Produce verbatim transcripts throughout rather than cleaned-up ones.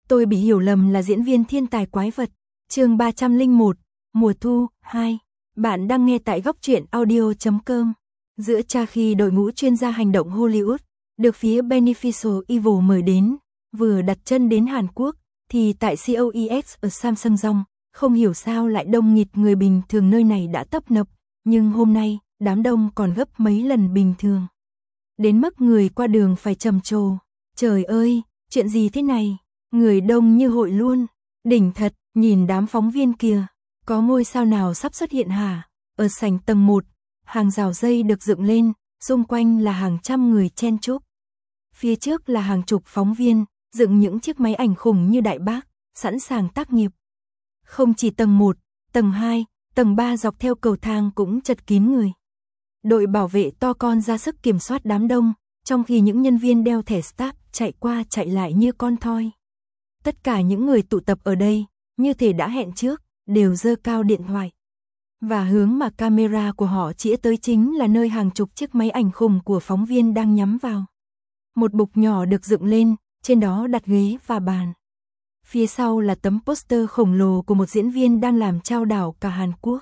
Tôi bị hiểu lầm là diễn viên thiên tài quái vật. Chương ba trăm lẻ một, mùa thu hai. Bạn đang nghe tại góc truyện audio chấm com. Giữa cha khi đội ngũ chuyên gia hành động Hollywood được phía Beneficial Evil mời đến, vừa đặt chân đến Hàn Quốc thì tại xê o e ích ở Samsung, không hiểu sao lại đông nghịt người, bình thường nơi này đã tấp nập, nhưng hôm nay đám đông còn gấp mấy lần bình thường. Đến mức người qua đường phải trầm trồ. Trời ơi, chuyện gì thế này? Người đông như hội luôn. Đỉnh thật, nhìn đám phóng viên kìa. Có ngôi sao nào sắp xuất hiện hả? Ở sảnh tầng một, hàng rào dây được dựng lên, xung quanh là hàng trăm người chen chúc. Phía trước là hàng chục phóng viên, dựng những chiếc máy ảnh khủng như đại bác, sẵn sàng tác nghiệp. Không chỉ tầng một, tầng hai, tầng ba dọc theo cầu thang cũng chật kín người. Đội bảo vệ to con ra sức kiểm soát đám đông, trong khi những nhân viên đeo thẻ staff chạy qua chạy lại như con thoi. Tất cả những người tụ tập ở đây, như thể đã hẹn trước, đều giơ cao điện thoại. Và hướng mà camera của họ chĩa tới chính là nơi hàng chục chiếc máy ảnh khủng của phóng viên đang nhắm vào. Một bục nhỏ được dựng lên, trên đó đặt ghế và bàn. Phía sau là tấm poster khổng lồ của một diễn viên đang làm chao đảo cả Hàn Quốc.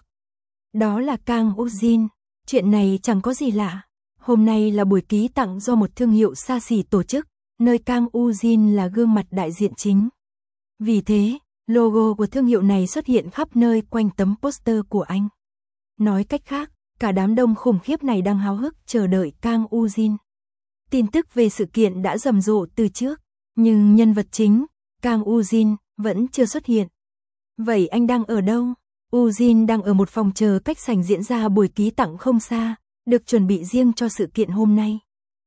Đó là Kang Woo-jin. Chuyện này chẳng có gì lạ. Hôm nay là buổi ký tặng do một thương hiệu xa xỉ tổ chức, nơi Kang Woo-jin là gương mặt đại diện chính. Vì thế, logo của thương hiệu này xuất hiện khắp nơi quanh tấm poster của anh. Nói cách khác, cả đám đông khủng khiếp này đang háo hức chờ đợi Kang Woo-jin. Tin tức về sự kiện đã rầm rộ từ trước, nhưng nhân vật chính, Kang Woo-jin, vẫn chưa xuất hiện. Vậy anh đang ở đâu? Woo-jin đang ở một phòng chờ cách sảnh diễn ra buổi ký tặng không xa, được chuẩn bị riêng cho sự kiện hôm nay.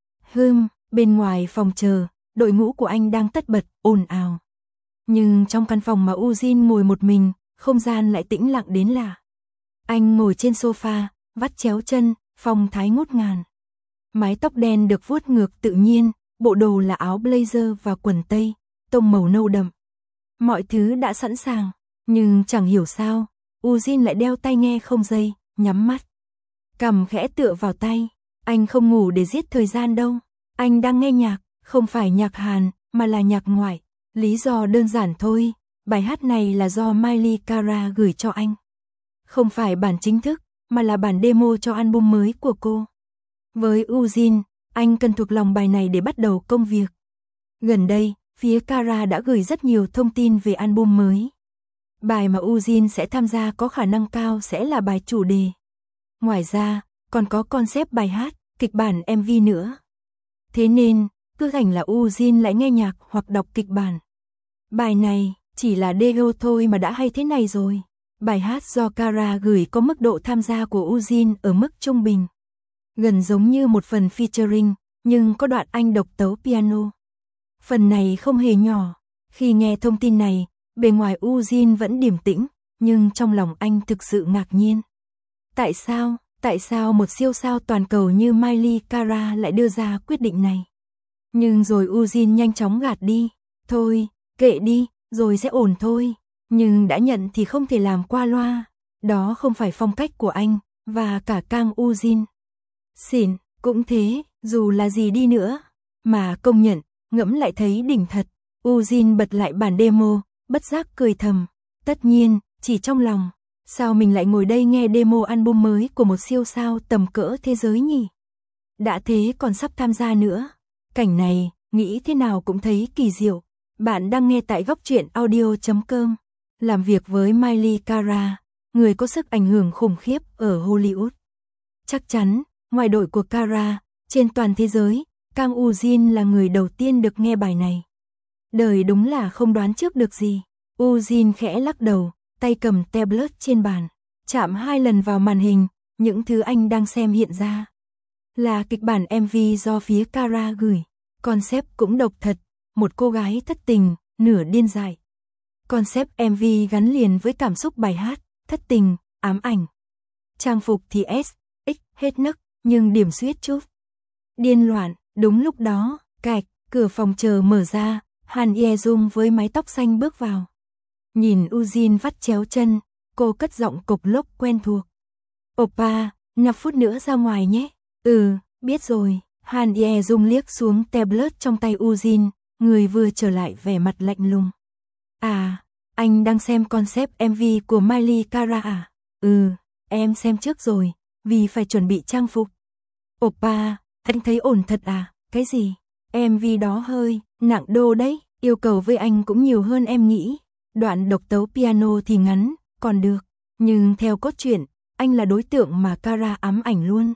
Hừm, bên ngoài phòng chờ, đội ngũ của anh đang tất bật, ồn ào. Nhưng trong căn phòng mà Woo-jin ngồi một mình, không gian lại tĩnh lặng đến lạ. Anh ngồi trên sofa, vắt chéo chân, phong thái ngút ngàn. Mái tóc đen được vuốt ngược tự nhiên, bộ đồ là áo blazer và quần tây, tông màu nâu đậm. Mọi thứ đã sẵn sàng, nhưng chẳng hiểu sao, Woo-jin lại đeo tai nghe không dây, nhắm mắt. Cằm khẽ tựa vào tay, anh không ngủ để giết thời gian đâu. Anh đang nghe nhạc, không phải nhạc Hàn, mà là nhạc ngoại. Lý do đơn giản thôi, bài hát này là do Miley Cara gửi cho anh. Không phải bản chính thức, mà là bản demo cho album mới của cô. Với Woo-jin, anh cần thuộc lòng bài này để bắt đầu công việc. Gần đây, phía Cara đã gửi rất nhiều thông tin về album mới. Bài mà Woo-jin sẽ tham gia có khả năng cao sẽ là bài chủ đề. Ngoài ra, còn có concept bài hát, kịch bản em vê nữa. Thế nên, cứ thành là Woo-jin lại nghe nhạc hoặc đọc kịch bản. Bài này, chỉ là demo thôi mà đã hay thế này rồi. Bài hát do Cara gửi có mức độ tham gia của Woo-jin ở mức trung bình. Gần giống như một phần featuring, nhưng có đoạn anh độc tấu piano. Phần này không hề nhỏ. Khi nghe thông tin này, bề ngoài Woo-jin vẫn điềm tĩnh, nhưng trong lòng anh thực sự ngạc nhiên. Tại sao, tại sao một siêu sao toàn cầu như Miley Cara lại đưa ra quyết định này? Nhưng rồi Woo-jin nhanh chóng gạt đi. Thôi, kệ đi, rồi sẽ ổn thôi. Nhưng đã nhận thì không thể làm qua loa. Đó không phải phong cách của anh, và cả Kang Woo-jin. Xỉn, cũng thế, dù là gì đi nữa. Mà công nhận, ngẫm lại thấy đỉnh thật. Woo-jin bật lại bản demo, bất giác cười thầm. Tất nhiên, chỉ trong lòng. Sao mình lại ngồi đây nghe demo album mới của một siêu sao tầm cỡ thế giới nhỉ? Đã thế còn sắp tham gia nữa. Cảnh này, nghĩ thế nào cũng thấy kỳ diệu. Bạn đang nghe tại góc truyện audio chấm com. Làm việc với Miley Cara, người có sức ảnh hưởng khủng khiếp ở Hollywood. Chắc chắn, ngoài đội của Cara, trên toàn thế giới, Kang Woo-jin là người đầu tiên được nghe bài này. Đời đúng là không đoán trước được gì. Woo-jin khẽ lắc đầu, tay cầm tablet trên bàn, chạm hai lần vào màn hình, những thứ anh đang xem hiện ra là kịch bản em vê do phía Cara gửi. Concept cũng độc thật, một cô gái thất tình, nửa điên dại. Concept em vê gắn liền với cảm xúc bài hát, thất tình, ám ảnh. Trang phục thì S, X hết nấc, nhưng điểm suýt chút. Điên loạn, đúng lúc đó, cạch, cửa phòng chờ mở ra, Han Ye-jung với mái tóc xanh bước vào. Nhìn Woo-jin vắt chéo chân, cô cất giọng cộc lốc quen thuộc. Oppa, năm phút nữa ra ngoài nhé. Ừ, biết rồi. Han Ye-jung liếc xuống tablet trong tay Woo-jin, người vừa trở lại vẻ mặt lạnh lùng. À, anh đang xem concept em vê của Miley Cara à? Ừ, em xem trước rồi, vì phải chuẩn bị trang phục. Oppa, anh thấy ổn thật à? Cái gì? em vê đó hơi nặng đô đấy, yêu cầu với anh cũng nhiều hơn em nghĩ. Đoạn độc tấu piano thì ngắn, còn được. Nhưng theo cốt truyện, anh là đối tượng mà Cara ám ảnh luôn.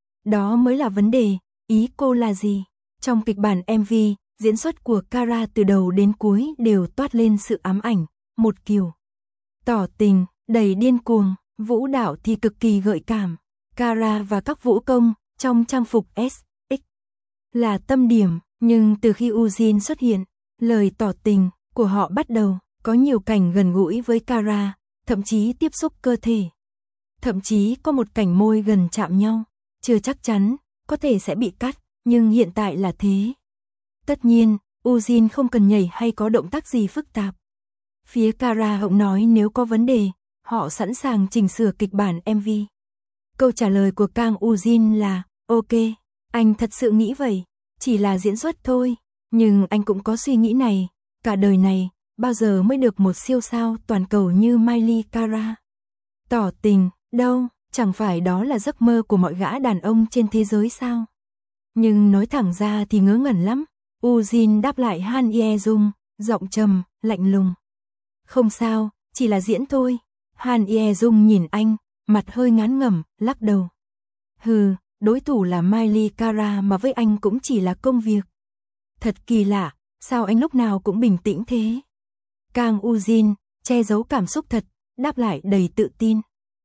Đó mới là vấn đề, ý cô là gì? Trong kịch bản em vê, diễn xuất của Cara từ đầu đến cuối đều toát lên sự ám ảnh, một kiểu tỏ tình, đầy điên cuồng, vũ đạo thì cực kỳ gợi cảm. Cara và các vũ công trong trang phục ét ích là tâm điểm, nhưng từ khi Eugene xuất hiện, lời tỏ tình của họ bắt đầu có nhiều cảnh gần gũi với Cara, thậm chí tiếp xúc cơ thể. Thậm chí có một cảnh môi gần chạm nhau, chưa chắc chắn, có thể sẽ bị cắt, nhưng hiện tại là thế. Tất nhiên, Eugene không cần nhảy hay có động tác gì phức tạp. Phía Cara hậu nói nếu có vấn đề, họ sẵn sàng chỉnh sửa kịch bản em vê. Câu trả lời của Kang Eugene là, ok, anh thật sự nghĩ vậy, chỉ là diễn xuất thôi, nhưng anh cũng có suy nghĩ này, cả đời này, bao giờ mới được một siêu sao toàn cầu như Miley Cara. Tỏ tình, đâu, chẳng phải đó là giấc mơ của mọi gã đàn ông trên thế giới sao? Nhưng nói thẳng ra thì ngớ ngẩn lắm. Eugene đáp lại Han Ye-jung, giọng trầm, lạnh lùng. Không sao, chỉ là diễn thôi. Han Ye-jung nhìn anh, mặt hơi ngán ngẩm, lắc đầu. Hừ, đối thủ là Miley Cara mà với anh cũng chỉ là công việc. Thật kỳ lạ, sao anh lúc nào cũng bình tĩnh thế? Kang Eugene, che giấu cảm xúc thật, đáp lại đầy tự tin.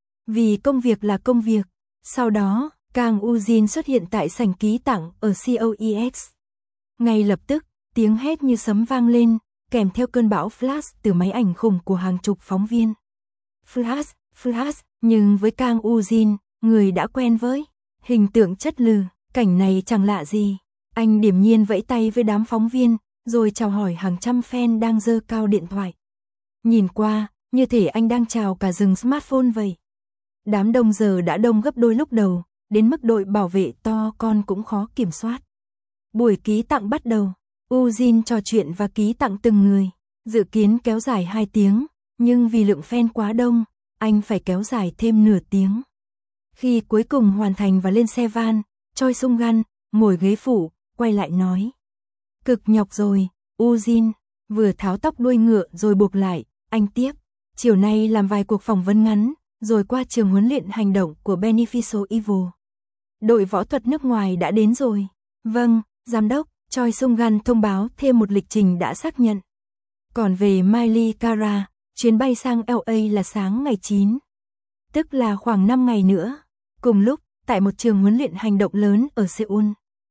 Vì công việc là công việc. Sau đó, Kang Eugene xuất hiện tại sảnh ký tặng ở xê o e ích. Ngay lập tức, tiếng hét như sấm vang lên, kèm theo cơn bão flash từ máy ảnh khủng của hàng chục phóng viên. Flash, flash, nhưng với Kang Eugene, người đã quen với hình tượng chất lừ, cảnh này chẳng lạ gì. Anh điềm nhiên vẫy tay với đám phóng viên, rồi chào hỏi hàng trăm fan đang giơ cao điện thoại. Nhìn qua, như thể anh đang chào cả rừng smartphone vậy. Đám đông giờ đã đông gấp đôi lúc đầu, đến mức đội bảo vệ to con cũng khó kiểm soát. Buổi ký tặng bắt đầu, Eugene trò chuyện và ký tặng từng người, dự kiến kéo dài hai tiếng, nhưng vì lượng fan quá đông, anh phải kéo dài thêm nửa tiếng. Khi cuối cùng hoàn thành và lên xe van, Choi Sung-gun, ngồi ghế phụ, quay lại nói. Cực nhọc rồi, Eugene, vừa tháo tóc đuôi ngựa rồi buộc lại, anh tiếp. Chiều nay làm vài cuộc phỏng vấn ngắn, rồi qua trường huấn luyện hành động của Beneficial Evil. Đội võ thuật nước ngoài đã đến rồi. Vâng, giám đốc, Choi Sung-gun thông báo thêm một lịch trình đã xác nhận. Còn về Miley Cara, chuyến bay sang lờ a là sáng ngày chín. Tức là khoảng năm ngày nữa. Cùng lúc, tại một trường huấn luyện hành động lớn ở Seoul.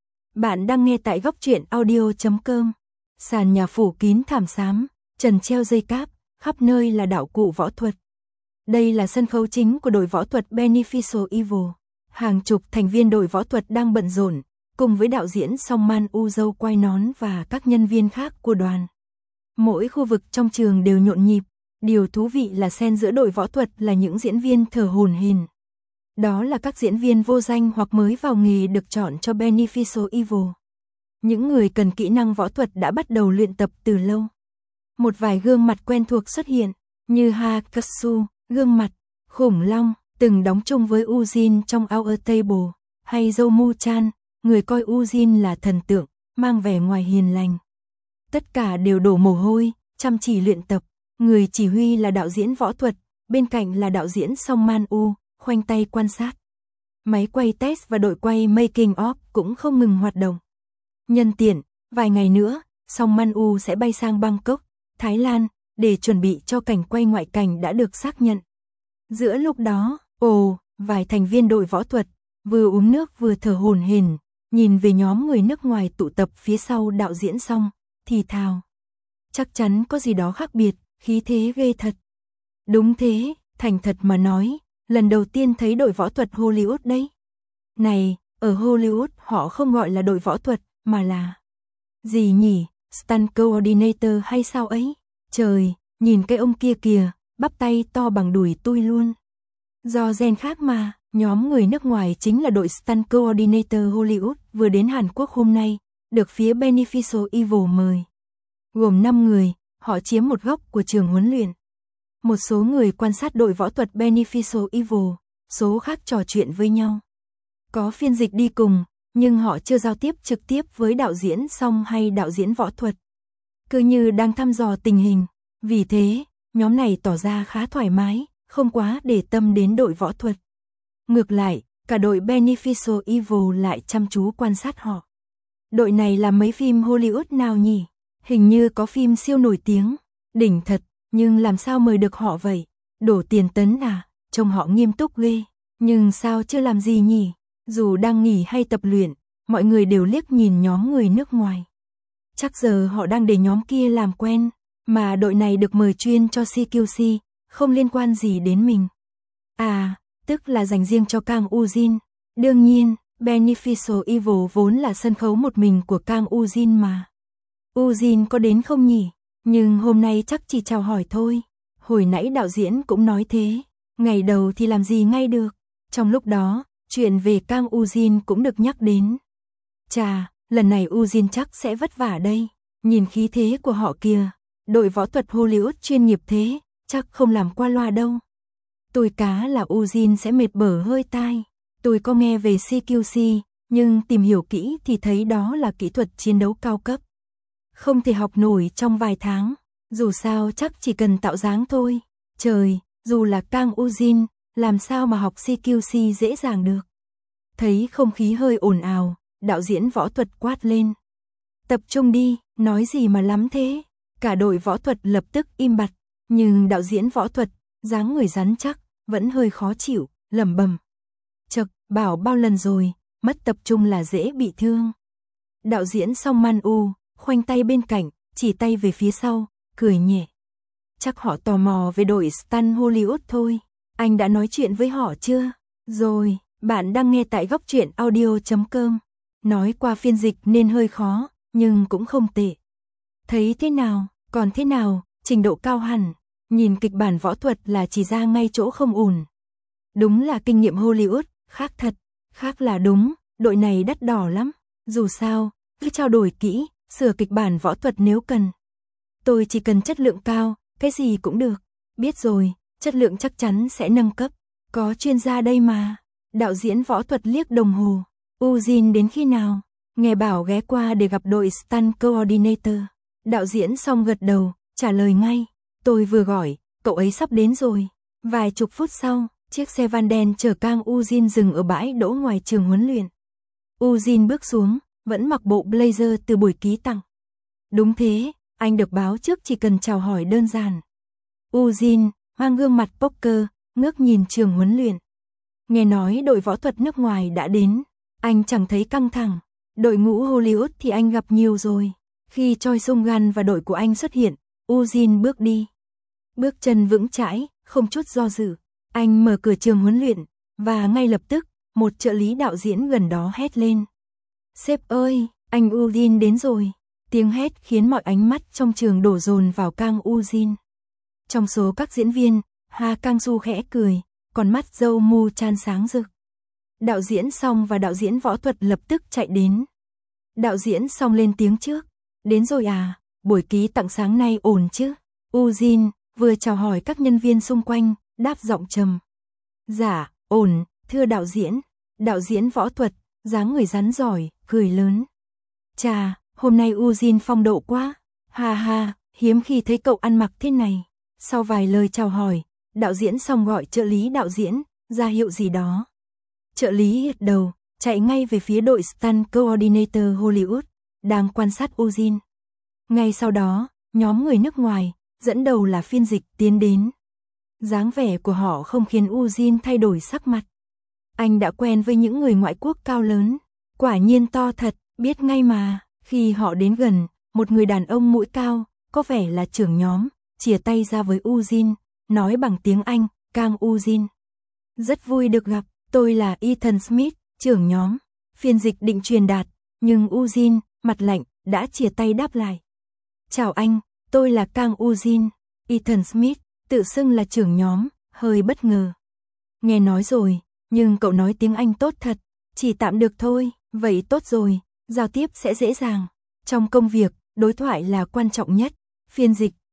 Bạn đang nghe tại góc truyện audio chấm com. Sàn nhà phủ kín thảm xám, trần treo dây cáp, khắp nơi là đạo cụ võ thuật. Đây là sân khấu chính của đội võ thuật Beneficial Evil. Hàng chục thành viên đội võ thuật đang bận rộn, cùng với đạo diễn Song Man U dâu quay nón và các nhân viên khác của đoàn. Mỗi khu vực trong trường đều nhộn nhịp, điều thú vị là xen giữa đội võ thuật là những diễn viên thở hổn hển. Đó là các diễn viên vô danh hoặc mới vào nghề được chọn cho Beneficial Evil. Những người cần kỹ năng võ thuật đã bắt đầu luyện tập từ lâu. Một vài gương mặt quen thuộc xuất hiện, như Ha Ksu, gương mặt khủng long, từng đóng chung với Eugene trong Our Table, hay Jo Mu Chan, người coi Eugene là thần tượng, mang vẻ ngoài hiền lành. Tất cả đều đổ mồ hôi, chăm chỉ luyện tập. Người chỉ huy là đạo diễn võ thuật, bên cạnh là đạo diễn Song Man U, khoanh tay quan sát. Máy quay test và đội quay making of cũng không ngừng hoạt động. Nhân tiện, vài ngày nữa, Song Man U sẽ bay sang Bangkok, Thái Lan, để chuẩn bị cho cảnh quay ngoại cảnh đã được xác nhận. Giữa lúc đó, ồ, vài thành viên đội võ thuật, vừa uống nước vừa thở hổn hển, nhìn về nhóm người nước ngoài tụ tập phía sau đạo diễn Song, thì thào. Chắc chắn có gì đó khác biệt, khí thế ghê thật. Đúng thế, thành thật mà nói, lần đầu tiên thấy đội võ thuật Hollywood đấy. Này, ở Hollywood họ không gọi là đội võ thuật, mà là... Gì nhỉ, stunt coordinator hay sao ấy? Trời, nhìn cái ông kia kìa, bắp tay to bằng đùi tui luôn. Do gen khác mà, nhóm người nước ngoài chính là đội stunt coordinator Hollywood vừa đến Hàn Quốc hôm nay, được phía Beneficial Evil mời. Gồm năm người, họ chiếm một góc của trường huấn luyện. Một số người quan sát đội võ thuật Beneficial Evil, số khác trò chuyện với nhau. Có phiên dịch đi cùng, nhưng họ chưa giao tiếp trực tiếp với đạo diễn Song hay đạo diễn võ thuật. Cứ như đang thăm dò tình hình. Vì thế, nhóm này tỏ ra khá thoải mái, không quá để tâm đến đội võ thuật. Ngược lại, cả đội Beneficial Evil lại chăm chú quan sát họ. Đội này làm mấy phim Hollywood nào nhỉ? Hình như có phim siêu nổi tiếng, đỉnh thật, nhưng làm sao mời được họ vậy? Đổ tiền tấn à? Trông họ nghiêm túc ghê, nhưng sao chưa làm gì nhỉ? Dù đang nghỉ hay tập luyện, mọi người đều liếc nhìn nhóm người nước ngoài. Chắc giờ họ đang để nhóm kia làm quen, mà đội này được mời chuyên cho xê quy xê, không liên quan gì đến mình. À, tức là dành riêng cho Kang Ujin. Đương nhiên, Beneficial Evil vốn là sân khấu một mình của Kang Ujin mà. Ujin có đến không nhỉ? Nhưng hôm nay chắc chỉ chào hỏi thôi. Hồi nãy đạo diễn cũng nói thế. Ngày đầu thì làm gì ngay được. Trong lúc đó, chuyện về Kang Ujin cũng được nhắc đến. Chà, lần này Ujin chắc sẽ vất vả đây. Nhìn khí thế của họ kìa. Đội võ thuật Hollywood chuyên nghiệp thế, chắc không làm qua loa đâu. Tôi cá là Ujin sẽ mệt bở hơi tai. Tôi có nghe về xê quy xê, nhưng tìm hiểu kỹ thì thấy đó là kỹ thuật chiến đấu cao cấp. Không thể học nổi trong vài tháng. Dù sao chắc chỉ cần tạo dáng thôi. Trời, dù là Kang Ujin, làm sao mà học xê quy xê dễ dàng được. Thấy không khí hơi ồn ào, đạo diễn võ thuật quát lên. Tập trung đi, nói gì mà lắm thế. Cả đội võ thuật lập tức im bặt, nhưng đạo diễn võ thuật, dáng người rắn chắc, vẫn hơi khó chịu, lẩm bẩm. Chậc, bảo bao lần rồi, mất tập trung là dễ bị thương. Đạo diễn Song Man U, khoanh tay bên cạnh, chỉ tay về phía sau, cười nhẹ. Chắc họ tò mò về đội Stunt Hollywood thôi. Anh đã nói chuyện với họ chưa? Rồi, bạn đang nghe tại góc truyện audio chấm com. Nói qua phiên dịch nên hơi khó, nhưng cũng không tệ. Thấy thế nào, còn thế nào, trình độ cao hẳn. Nhìn kịch bản võ thuật là chỉ ra ngay chỗ không ổn. Đúng là kinh nghiệm Hollywood, khác thật, khác là đúng, đội này đắt đỏ lắm. Dù sao, cứ trao đổi kỹ, sửa kịch bản võ thuật nếu cần. Tôi chỉ cần chất lượng cao, cái gì cũng được. Biết rồi, chất lượng chắc chắn sẽ nâng cấp. Có chuyên gia đây mà. Đạo diễn võ thuật liếc đồng hồ. Ujin đến khi nào? Nghe bảo ghé qua để gặp đội Stunt Coordinator. Đạo diễn xong gật đầu, trả lời ngay. Tôi vừa gọi, cậu ấy sắp đến rồi. Vài chục phút sau, chiếc xe van đen chở Kang Ujin dừng ở bãi đỗ ngoài trường huấn luyện. Ujin bước xuống, vẫn mặc bộ blazer từ buổi ký tặng. Đúng thế, anh được báo trước chỉ cần chào hỏi đơn giản. Ujin, mang gương mặt poker, ngước nhìn trường huấn luyện. Nghe nói đội võ thuật nước ngoài đã đến, anh chẳng thấy căng thẳng. Đội ngũ Hollywood thì anh gặp nhiều rồi. Khi Choi Sung-gan và đội của anh xuất hiện, Ujin bước đi. Bước chân vững chãi, không chút do dự. Anh mở cửa trường huấn luyện, và ngay lập tức, một trợ lý đạo diễn gần đó hét lên. Sếp ơi, anh Ujin đến rồi. Tiếng hét khiến mọi ánh mắt trong trường đổ dồn vào Kang Ujin. Trong số các diễn viên, Ha Kang-su khẽ cười, còn mắt dâu Mu Chan sáng rực. Đạo diễn Song và đạo diễn võ thuật lập tức chạy đến. Đạo diễn Song lên tiếng trước. Đến rồi à, buổi ký tặng sáng nay ổn chứ? Ujin vừa chào hỏi các nhân viên xung quanh, đáp giọng trầm. Dạ, ổn, thưa đạo diễn. Đạo diễn võ thuật, dáng người rắn giỏi, cười lớn. Chà, hôm nay Ujin phong độ quá. Ha ha, hiếm khi thấy cậu ăn mặc thế này. Sau vài lời chào hỏi, đạo diễn Song gọi trợ lý đạo diễn, ra hiệu gì đó. Trợ lý gật đầu, chạy ngay về phía đội Stunt Coordinator Hollywood, đang quan sát Ujin. Ngay sau đó, nhóm người nước ngoài, dẫn đầu là phiên dịch tiến đến. Dáng vẻ của họ không khiến Ujin thay đổi sắc mặt. Anh đã quen với những người ngoại quốc cao lớn, quả nhiên to thật, biết ngay mà. Khi họ đến gần, một người đàn ông mũi cao, có vẻ là trưởng nhóm, chìa tay ra với Ujin, nói bằng tiếng Anh, Kang Ujin. Rất vui được gặp, tôi là Ethan Smith, trưởng nhóm. Phiên dịch định truyền đạt, nhưng Ujin, mặt lạnh, đã chìa tay đáp lại. Chào anh, tôi là Kang Ujin. Ethan Smith, tự xưng là trưởng nhóm, hơi bất ngờ. Nghe nói rồi, nhưng cậu nói tiếng Anh tốt thật, chỉ tạm được thôi, vậy tốt rồi, giao tiếp sẽ dễ dàng. Trong công việc, đối thoại là quan trọng nhất. Phiên dịch,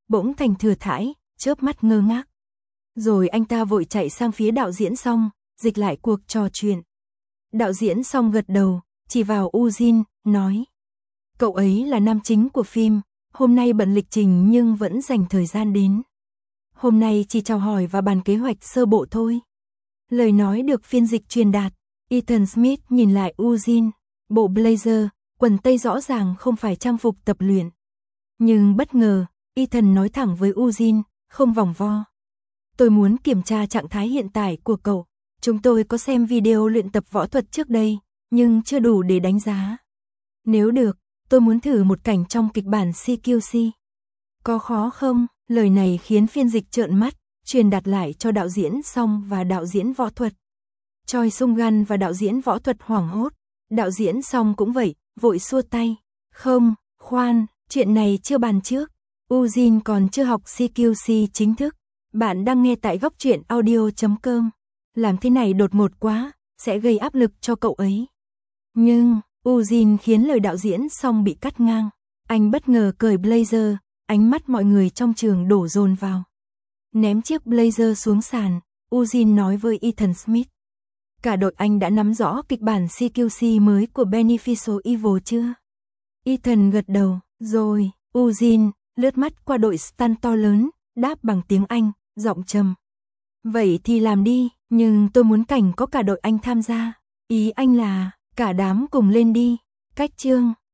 bỗng thành thừa thãi, chớp mắt ngơ ngác. Rồi anh ta vội chạy sang phía đạo diễn Song, dịch lại cuộc trò chuyện. Đạo diễn Song gật đầu, chỉ vào Ujin, nói. Cậu ấy là nam chính của phim, hôm nay bận lịch trình nhưng vẫn dành thời gian đến. Hôm nay chỉ chào hỏi và bàn kế hoạch sơ bộ thôi. Lời nói được phiên dịch truyền đạt, Ethan Smith nhìn lại Ujin, bộ blazer, quần tây rõ ràng không phải trang phục tập luyện. Nhưng bất ngờ, Ethan nói thẳng với Ujin, không vòng vo. Tôi muốn kiểm tra trạng thái hiện tại của cậu. Chúng tôi có xem video luyện tập võ thuật trước đây, nhưng chưa đủ để đánh giá. Nếu được, tôi muốn thử một cảnh trong kịch bản xê quy xê. Có khó không? Lời này khiến phiên dịch trợn mắt, truyền đạt lại cho đạo diễn Song và đạo diễn võ thuật. Choi Sung-gun và đạo diễn võ thuật hoảng hốt. Đạo diễn Song cũng vậy, vội xua tay. Không, khoan, chuyện này chưa bàn trước. Ujin còn chưa học xê quy xê chính thức. Bạn đang nghe tại góc truyện audio chấm com. Làm thế này đột ngột quá, sẽ gây áp lực cho cậu ấy. Nhưng, Ujin khiến lời đạo diễn Song bị cắt ngang. Anh bất ngờ cởi blazer, ánh mắt mọi người trong trường đổ dồn vào. Ném chiếc blazer xuống sàn, Ujin nói với Ethan Smith. Cả đội anh đã nắm rõ kịch bản xê quy xê mới của Beneficial Evil chưa? Ethan gật đầu, rồi, Ujin lướt mắt qua đội stunt to lớn, đáp bằng tiếng Anh, giọng trầm. Vậy thì làm đi, nhưng tôi muốn cảnh có cả đội anh tham gia. Ý anh là, cả đám cùng lên đi. Cách chương